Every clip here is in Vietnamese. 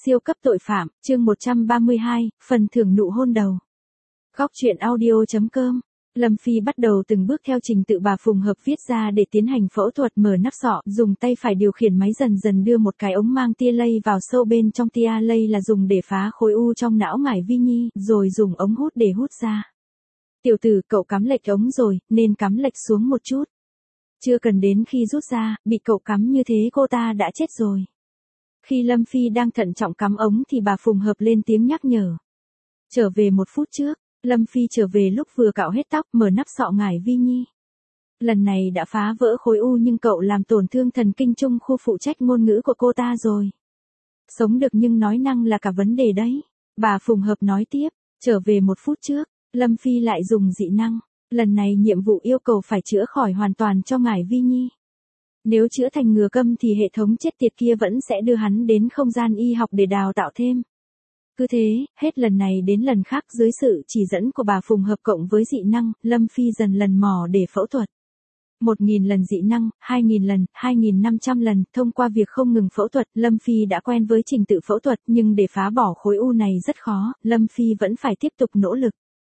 Siêu cấp tội phạm, chương 132, phần thưởng nụ hôn đầu. Góc truyện audio.com. Lâm Phi bắt đầu từng bước theo trình tự bà Phùng Hợp viết ra để tiến hành phẫu thuật mở nắp sọ, dùng tay phải điều khiển máy dần dần đưa một cái ống mang tia lây vào sâu bên trong. Tia lây là dùng để phá khối u trong não Ngải Vi Nhi, rồi dùng ống hút để hút ra. Tiểu tử, cậu cắm lệch ống rồi, nên cắm lệch xuống một chút. Chưa cần đến khi rút ra, bị cậu cắm như thế cô ta đã chết rồi. Khi Lâm Phi đang thận trọng cắm ống thì bà Phùng Hợp lên tiếng nhắc nhở. Trở về 1 phút trước, Lâm Phi trở về lúc vừa cạo hết tóc mở nắp sọ Ngải Vi Nhi. Lần này đã phá vỡ khối u nhưng cậu làm tổn thương thần kinh trung khu phụ trách ngôn ngữ của cô ta rồi. Sống được nhưng nói năng là cả vấn đề đấy. Bà Phùng Hợp nói tiếp, trở về 1 phút trước, Lâm Phi lại dùng dị năng. Lần này nhiệm vụ yêu cầu phải chữa khỏi hoàn toàn cho Ngải Vi Nhi. Nếu chữa thành ngừa câm thì hệ thống chết tiệt kia vẫn sẽ đưa hắn đến không gian y học để đào tạo thêm. Cứ thế, hết lần này đến lần khác dưới sự chỉ dẫn của bà Phùng Hợp cộng với dị năng, Lâm Phi dần lần mò để phẫu thuật. 1.000 lần dị năng, 2.000 lần, 2.500 lần, thông qua việc không ngừng phẫu thuật, Lâm Phi đã quen với trình tự phẫu thuật nhưng để phá bỏ khối u này rất khó, Lâm Phi vẫn phải tiếp tục nỗ lực.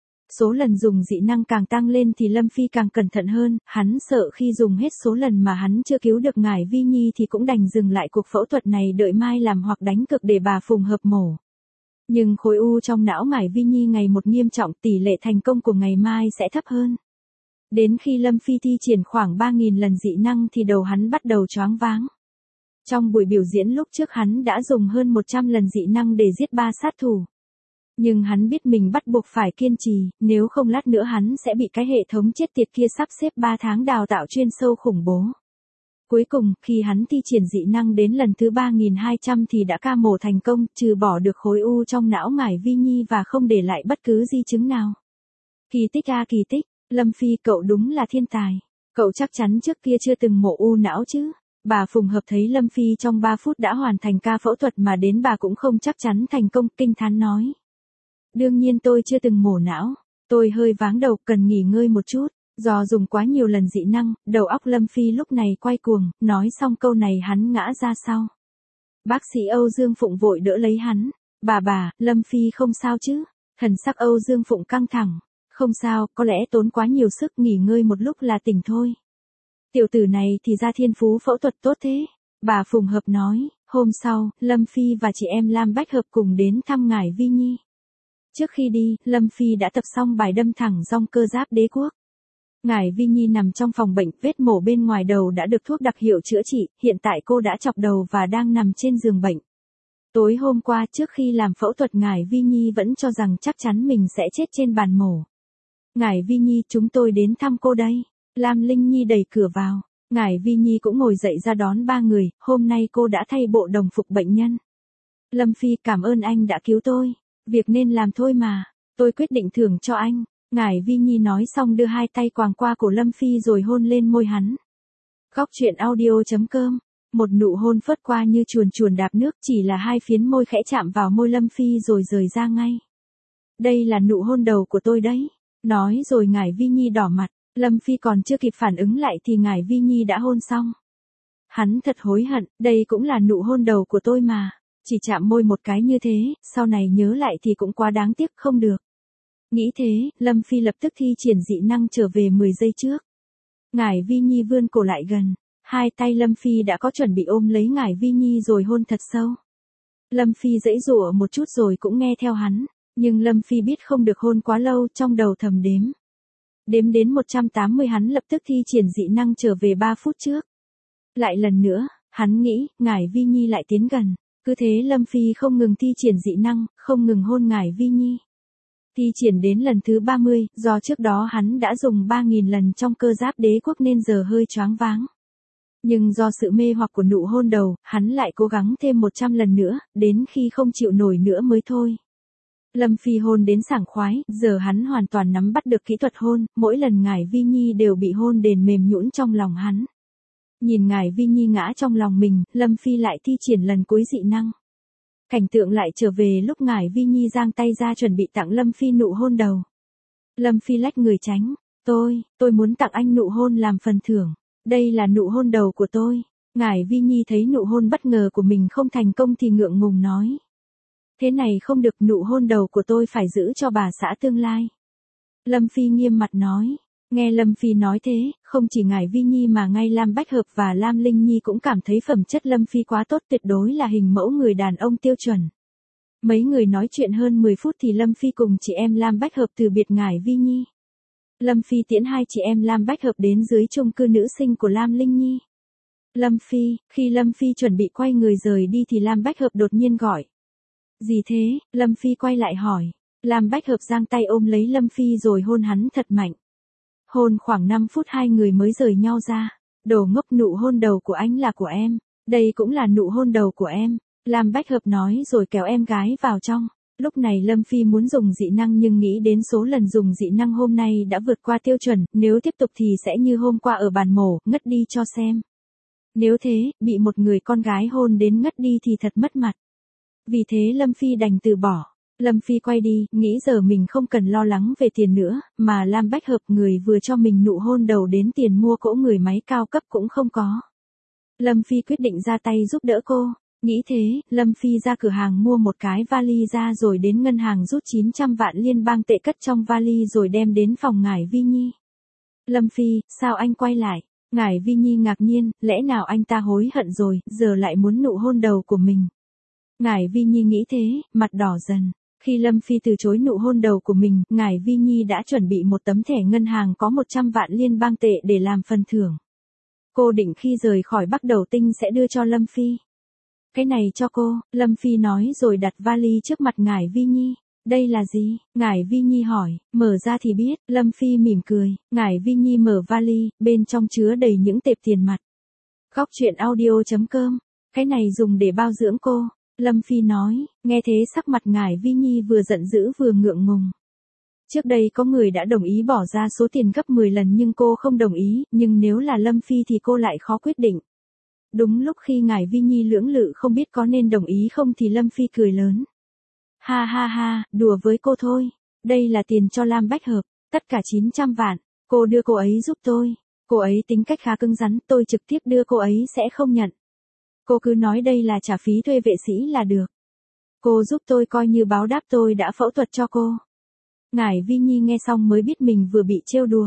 Số lần dùng dị năng càng tăng lên thì Lâm Phi càng cẩn thận hơn, hắn sợ khi dùng hết số lần mà hắn chưa cứu được Ngải Vi Nhi thì cũng đành dừng lại cuộc phẫu thuật này đợi mai làm hoặc đánh cược để bà Phùng Hợp mổ. Nhưng khối u trong não Ngải Vi Nhi ngày một nghiêm trọng, tỷ lệ thành công của ngày mai sẽ thấp hơn. Đến khi Lâm Phi thi triển khoảng 3.000 lần dị năng thì đầu hắn bắt đầu choáng váng. Trong buổi biểu diễn lúc trước hắn đã dùng hơn 100 lần dị năng để giết 3 sát thủ. Nhưng hắn biết mình bắt buộc phải kiên trì, nếu không lát nữa hắn sẽ bị cái hệ thống chết tiệt kia sắp xếp 3 tháng đào tạo chuyên sâu khủng bố. Cuối cùng, khi hắn thi triển dị năng đến lần thứ 3200 thì đã ca mổ thành công, trừ bỏ được khối u trong não Ngải Vi Nhi và không để lại bất cứ di chứng nào. Kỳ tích a kỳ tích, Lâm Phi cậu đúng là thiên tài. Cậu chắc chắn trước kia chưa từng mổ u não chứ? Bà Phùng Hợp thấy Lâm Phi trong 3 phút đã hoàn thành ca phẫu thuật mà đến bà cũng không chắc chắn thành công, kinh thán nói. Đương nhiên tôi chưa từng mổ não, tôi hơi váng đầu, cần nghỉ ngơi một chút. Do dùng quá nhiều lần dị năng, đầu óc Lâm Phi lúc này quay cuồng, nói xong câu này hắn ngã ra sau. Bác sĩ Âu Dương Phụng vội đỡ lấy hắn. Bà, Lâm Phi không sao chứ? Thần sắc Âu Dương Phụng căng thẳng. Không sao, có lẽ tốn quá nhiều sức, nghỉ ngơi một lúc là tỉnh thôi. Tiểu tử này thì ra thiên phú phẫu thuật tốt thế. Bà Phùng Hợp nói, hôm sau, Lâm Phi và chị em Lam Bách Hợp cùng đến thăm Ngải Vi Nhi. Trước khi đi, Lâm Phi đã tập xong bài đâm thẳng dong cơ giáp đế quốc. Ngải Vi Nhi nằm trong phòng bệnh, vết mổ bên ngoài đầu đã được thuốc đặc hiệu chữa trị, hiện tại cô đã chọc đầu và đang nằm trên giường bệnh. Tối hôm qua trước khi làm phẫu thuật Ngải Vi Nhi vẫn cho rằng chắc chắn mình sẽ chết trên bàn mổ. Ngải Vi Nhi, chúng tôi đến thăm cô đây. Lam Linh Nhi đẩy cửa vào. Ngải Vi Nhi cũng ngồi dậy ra đón 3 người, hôm nay cô đã thay bộ đồng phục bệnh nhân. Lâm Phi, cảm ơn anh đã cứu tôi. Việc nên làm thôi mà, tôi quyết định thưởng cho anh. Ngải Vi Nhi nói xong đưa 2 tay quàng qua cổ Lâm Phi rồi hôn lên môi hắn. Góc truyện audio.com. Một nụ hôn phớt qua như chuồn chuồn đạp nước, chỉ là 2 phiến môi khẽ chạm vào môi Lâm Phi rồi rời ra ngay. Đây là nụ hôn đầu của tôi đấy. Nói rồi Ngải Vi Nhi đỏ mặt, Lâm Phi còn chưa kịp phản ứng lại thì Ngải Vi Nhi đã hôn xong. Hắn thật hối hận, đây cũng là nụ hôn đầu của tôi mà. Chỉ chạm môi một cái như thế, sau này nhớ lại thì cũng quá đáng tiếc, không được. Nghĩ thế, Lâm Phi lập tức thi triển dị năng trở về 10 giây trước. Ngải Vi Nhi vươn cổ lại gần, 2 tay Lâm Phi đã có chuẩn bị ôm lấy Ngải Vi Nhi rồi hôn thật sâu. Lâm Phi giãy giụa một chút rồi cũng nghe theo hắn, nhưng Lâm Phi biết không được hôn quá lâu, trong đầu thầm đếm. Đếm đến 180 hắn lập tức thi triển dị năng trở về 3 phút trước. Lại lần nữa, hắn nghĩ, Ngải Vi Nhi lại tiến gần. Cứ thế Lâm Phi không ngừng thi triển dị năng, không ngừng hôn Ngải Vi Nhi. Thi triển đến lần thứ 30, do trước đó hắn đã dùng 3.000 lần trong cơ giáp đế quốc nên giờ hơi choáng váng. Nhưng do sự mê hoặc của nụ hôn đầu, hắn lại cố gắng thêm 100 lần nữa, đến khi không chịu nổi nữa mới thôi. Lâm Phi hôn đến sảng khoái, giờ hắn hoàn toàn nắm bắt được kỹ thuật hôn, mỗi lần Ngải Vi Nhi đều bị hôn đền mềm nhũn trong lòng hắn. Nhìn Ngải Vi Nhi ngã trong lòng mình, Lâm Phi lại thi triển lần cuối dị năng. Cảnh tượng lại trở về lúc Ngải Vi Nhi giang tay ra chuẩn bị tặng Lâm Phi nụ hôn đầu. Lâm Phi lách người tránh. Tôi muốn tặng anh nụ hôn làm phần thưởng. Đây là nụ hôn đầu của tôi. Ngải Vi Nhi thấy nụ hôn bất ngờ của mình không thành công thì ngượng ngùng nói. Thế này không được, nụ hôn đầu của tôi phải giữ cho bà xã tương lai. Lâm Phi nghiêm mặt nói. Nghe Lâm Phi nói thế, không chỉ Ngải Vi Nhi mà ngay Lam Bách Hợp và Lam Linh Nhi cũng cảm thấy phẩm chất Lâm Phi quá tốt, tuyệt đối là hình mẫu người đàn ông tiêu chuẩn. Mấy người nói chuyện hơn 10 phút thì Lâm Phi cùng chị em Lam Bách Hợp từ biệt Ngải Vi Nhi. Lâm Phi tiễn hai chị em Lam Bách Hợp đến dưới chung cư nữ sinh của Lam Linh Nhi. Khi Lâm Phi chuẩn bị quay người rời đi thì Lam Bách Hợp đột nhiên gọi. Gì thế? Lâm Phi quay lại hỏi. Lam Bách Hợp giang tay ôm lấy Lâm Phi rồi hôn hắn thật mạnh. Hôn khoảng 5 phút hai người mới rời nhau ra. Đồ ngốc, nụ hôn đầu của anh là của em. Đây cũng là nụ hôn đầu của em. Lam Bách Hợp nói rồi kéo em gái vào trong. Lúc này Lâm Phi muốn dùng dị năng nhưng nghĩ đến số lần dùng dị năng hôm nay đã vượt qua tiêu chuẩn, nếu tiếp tục thì sẽ như hôm qua ở bàn mổ, ngất đi cho xem. Nếu thế, bị một người con gái hôn đến ngất đi thì thật mất mặt. Vì thế Lâm Phi đành từ bỏ. Lâm Phi quay đi, nghĩ giờ mình không cần lo lắng về tiền nữa, mà Lam Bách Hợp người vừa cho mình nụ hôn đầu đến tiền mua cỗ người máy cao cấp cũng không có. Lâm Phi quyết định ra tay giúp đỡ cô. Nghĩ thế, Lâm Phi ra cửa hàng mua một cái vali ra rồi đến ngân hàng rút 900 vạn liên bang tệ cất trong vali rồi đem đến phòng Ngải Vi Nhi. Lâm Phi, sao anh quay lại? Ngải Vi Nhi ngạc nhiên, lẽ nào anh ta hối hận rồi, giờ lại muốn nụ hôn đầu của mình. Ngải Vi Nhi nghĩ thế, mặt đỏ dần. Khi Lâm Phi từ chối nụ hôn đầu của mình, Ngải Vi Nhi đã chuẩn bị một tấm thẻ ngân hàng có 100 vạn liên bang tệ để làm phần thưởng. Cô định khi rời khỏi Bắc Đầu Tinh sẽ đưa cho Lâm Phi. Cái này cho cô, Lâm Phi nói rồi đặt vali trước mặt Ngải Vi Nhi. Đây là gì? Ngải Vi Nhi hỏi, mở ra thì biết, Lâm Phi mỉm cười. Ngải Vi Nhi mở vali, bên trong chứa đầy những tệp tiền mặt. Góc truyện audio.com, cái này dùng để bao dưỡng cô. Lâm Phi nói, nghe thế sắc mặt Ngải Vi Nhi vừa giận dữ vừa ngượng ngùng. Trước đây có người đã đồng ý bỏ ra số tiền gấp 10 lần nhưng cô không đồng ý, nhưng nếu là Lâm Phi thì cô lại khó quyết định. Đúng lúc khi Ngải Vi Nhi lưỡng lự không biết có nên đồng ý không thì Lâm Phi cười lớn. Ha ha ha, đùa với cô thôi. Đây là tiền cho Lam Bách Hợp, tất cả 900 vạn, cô đưa cô ấy giúp tôi. Cô ấy tính cách khá cứng rắn, tôi trực tiếp đưa cô ấy sẽ không nhận. Cô cứ nói đây là trả phí thuê vệ sĩ là được. Cô giúp tôi coi như báo đáp tôi đã phẫu thuật cho cô. Ngải Vi Nhi nghe xong mới biết mình vừa bị trêu đùa.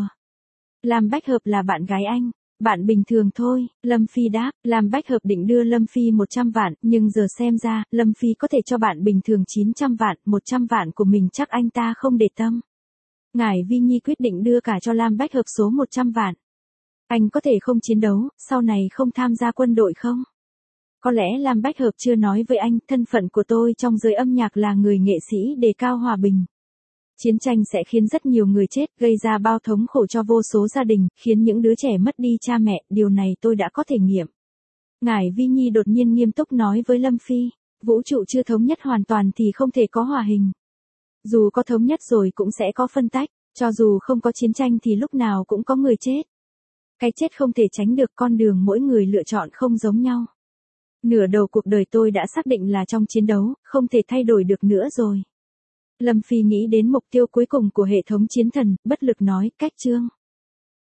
Lam Bách Hợp là bạn gái anh. Bạn bình thường thôi, Lâm Phi đáp. Lam Bách Hợp định đưa Lâm Phi 100 vạn, nhưng giờ xem ra, Lâm Phi có thể cho bạn bình thường 900 vạn, 100 vạn của mình chắc anh ta không để tâm. Ngải Vi Nhi quyết định đưa cả cho Lam Bách Hợp số 100 vạn. Anh có thể không chiến đấu, sau này không tham gia quân đội không? Có lẽ Lam Bách Hợp chưa nói với anh, thân phận của tôi trong giới âm nhạc là người nghệ sĩ đề cao hòa bình. Chiến tranh sẽ khiến rất nhiều người chết, gây ra bao thống khổ cho vô số gia đình, khiến những đứa trẻ mất đi cha mẹ, điều này tôi đã có thể nghiệm. Ngải Vi Nhi đột nhiên nghiêm túc nói với Lâm Phi, vũ trụ chưa thống nhất hoàn toàn thì không thể có hòa hình. Dù có thống nhất rồi cũng sẽ có phân tách, cho dù không có chiến tranh thì lúc nào cũng có người chết. Cái chết không thể tránh được, con đường mỗi người lựa chọn không giống nhau. Nửa đầu cuộc đời tôi đã xác định là trong chiến đấu, không thể thay đổi được nữa rồi. Lâm Phi nghĩ đến mục tiêu cuối cùng của hệ thống chiến thần, bất lực nói, cách chương.